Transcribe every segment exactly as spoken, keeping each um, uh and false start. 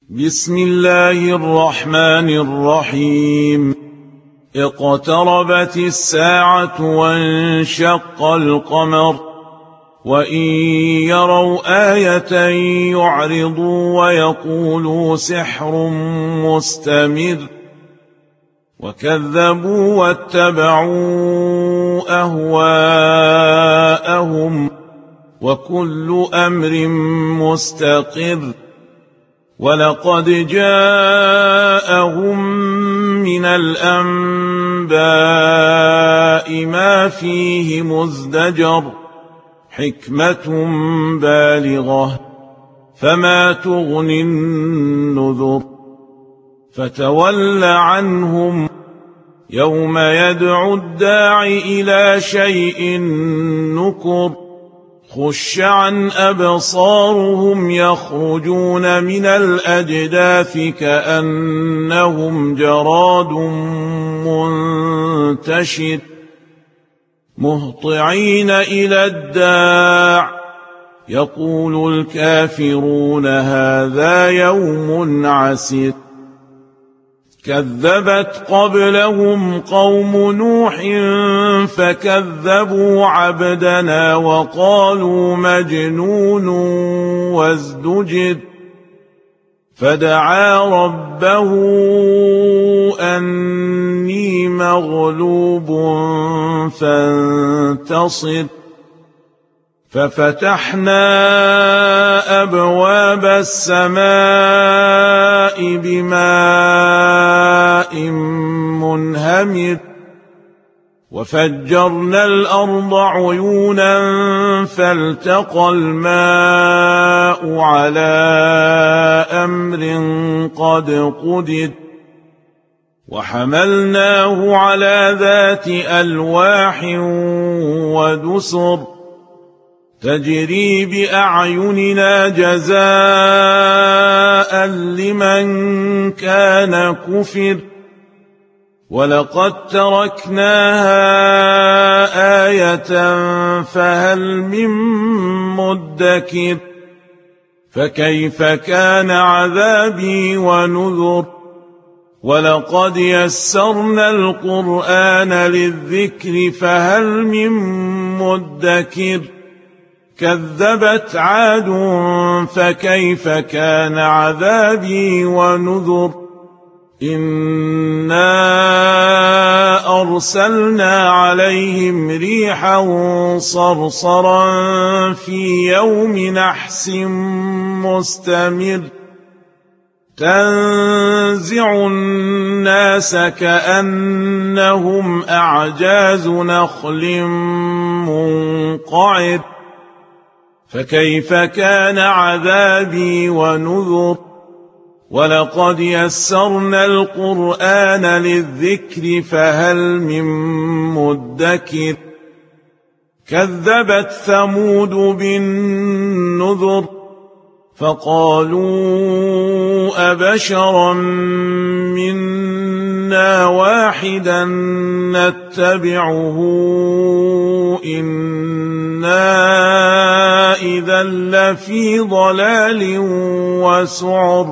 بسم الله الرحمن الرحيم. اقتربت الساعة وانشق القمر وإن يروا آية يعرضوا ويقولوا سحر مستمر وكذبوا واتبعوا أهواءهم وكل أمر مستقر. ولقد جاءهم من الأنباء ما فيه مزدجر حكمة بالغة فما تغني النذر. فتول عنهم يوم يدعو الداع إلى شيء نكر خش عن أبصارهم يخرجون من الأجداث كأنهم جراد منتشر مهطعين إلى الداع يقول الكافرون هذا يوم عسر. كذبت قبلهم قوم نوح فكذبوا عبدنا وقالوا مجنون وازدجر. فدعا ربه أني مغلوب فانتصر. ففتحنا أبواب السماء بماء منهمر وفجرنا الأرض عيونا فالتقى الماء على أمر قد قدر. وحملناه على ذات ألواح ودسر تجري بأعيننا جزاء لمن كان كفر. ولقد تركناها آية فهل من مدكر. فكيف كان عذابي ونذر. ولقد يسرنا القرآن للذكر فهل من مدكر. كذبت عاد فكيف كان عذابي ونذر. إنا أرسلنا عليهم ريحا صرصرا في يوم نحس مستمر تنزع الناس كأنهم أعجاز نخل منقعر. فكيف كان عذابي ونذر. ولقد يسرنا القرآن للذكر فهل من مدكر. كذبت ثمود بالنذر فقالوا أبشرا منا واحدا نتبعه إنا إذا لفي ضلال وسعر.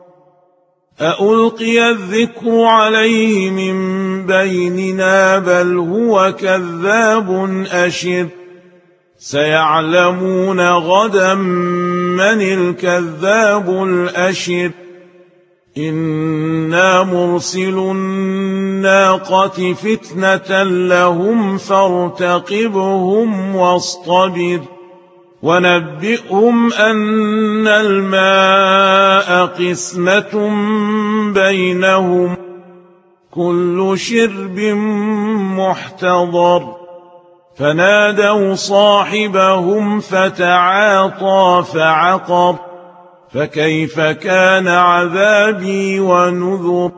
أألقي الذكر عليه من بيننا بل هو كذاب أشر. سيعلمون غدا من الكذاب الأشر. إنا مرسل الناقة فتنة لهم فارتقبهم واصطبر. ونبئهم أن الماء قسمة بينهم كل شرب محتضر. فنادوا صاحبهم فتعاطى فعقر. فكيف كان عذابي ونذر.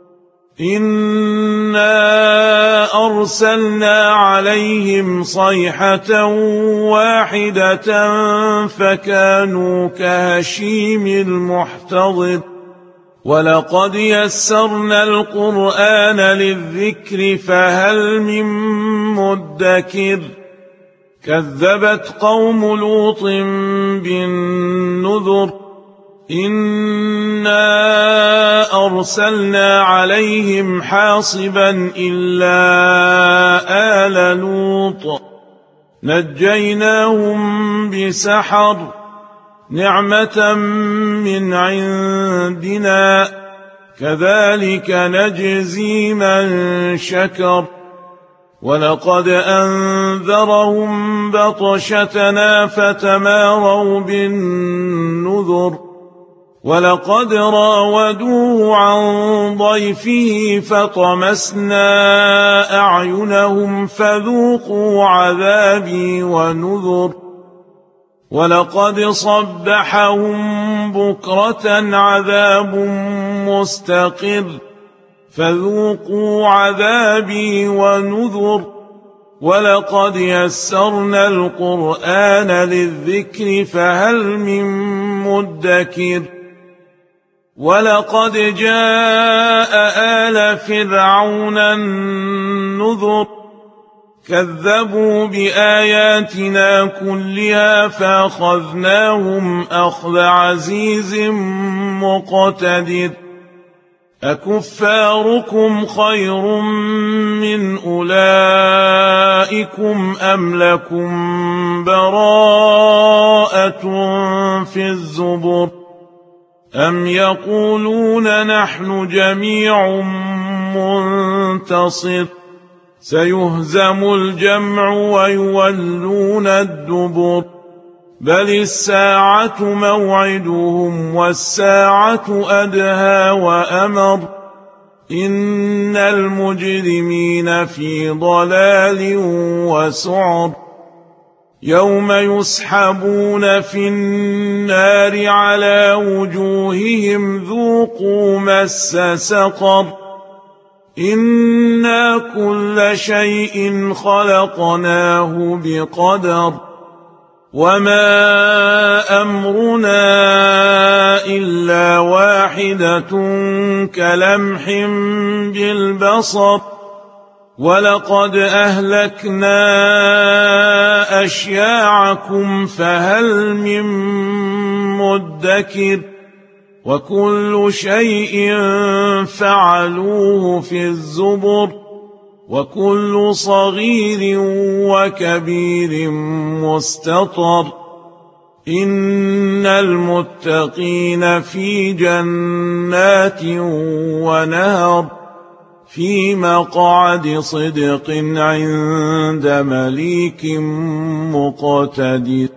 إنا أرسلنا عليهم صيحة واحدة فكانوا كهشيم المحتضر. ولقد يسرنا القرآن للذكر فهل من مدكر. كذبت قوم لوط بالنذر إنا أرسلنا عليهم حاصبا إلا آل لوط نجيناهم بسحر نعمة من عندنا كذلك نجزي من شكر ولقد أنذرهم بطشتنا فتماروا بالنذر ولقد راودوه عن ضيفه فطمسنا أعينهم فذوقوا عذابي ونذر ولقد صبحهم بكرة عذاب مستقر فذوقوا عذابي ونذر ولقد يسرنا القرآن للذكر فهل من مدكر ولقد جاء آل فرعون النذر كذبوا بآياتنا كلها فأخذناهم أخذ عزيز مقتدر أكفاركم خير من أولئكم أم لكم براءة في الزبر أم يقولون نحن جميع منتصر سيهزم الجمع ويولون الدبر بل الساعة موعدهم والساعة أدهى وأمر إن المجرمين في ضلال وسعر يوم يسحبون في النار على وجوههم ذوقوا مس سقر إنا كل شيء خلقناه بقدر وما أمرنا إلا واحدة كلمح بالبصر ولقد أهلكنا أشياعكم فهل من مدكر وكل شيء فعلوه في الزبر وكل صغير وكبير مستطر إن المتقين في جنات ونهر في مقعد صدق عند مليك مقتدر.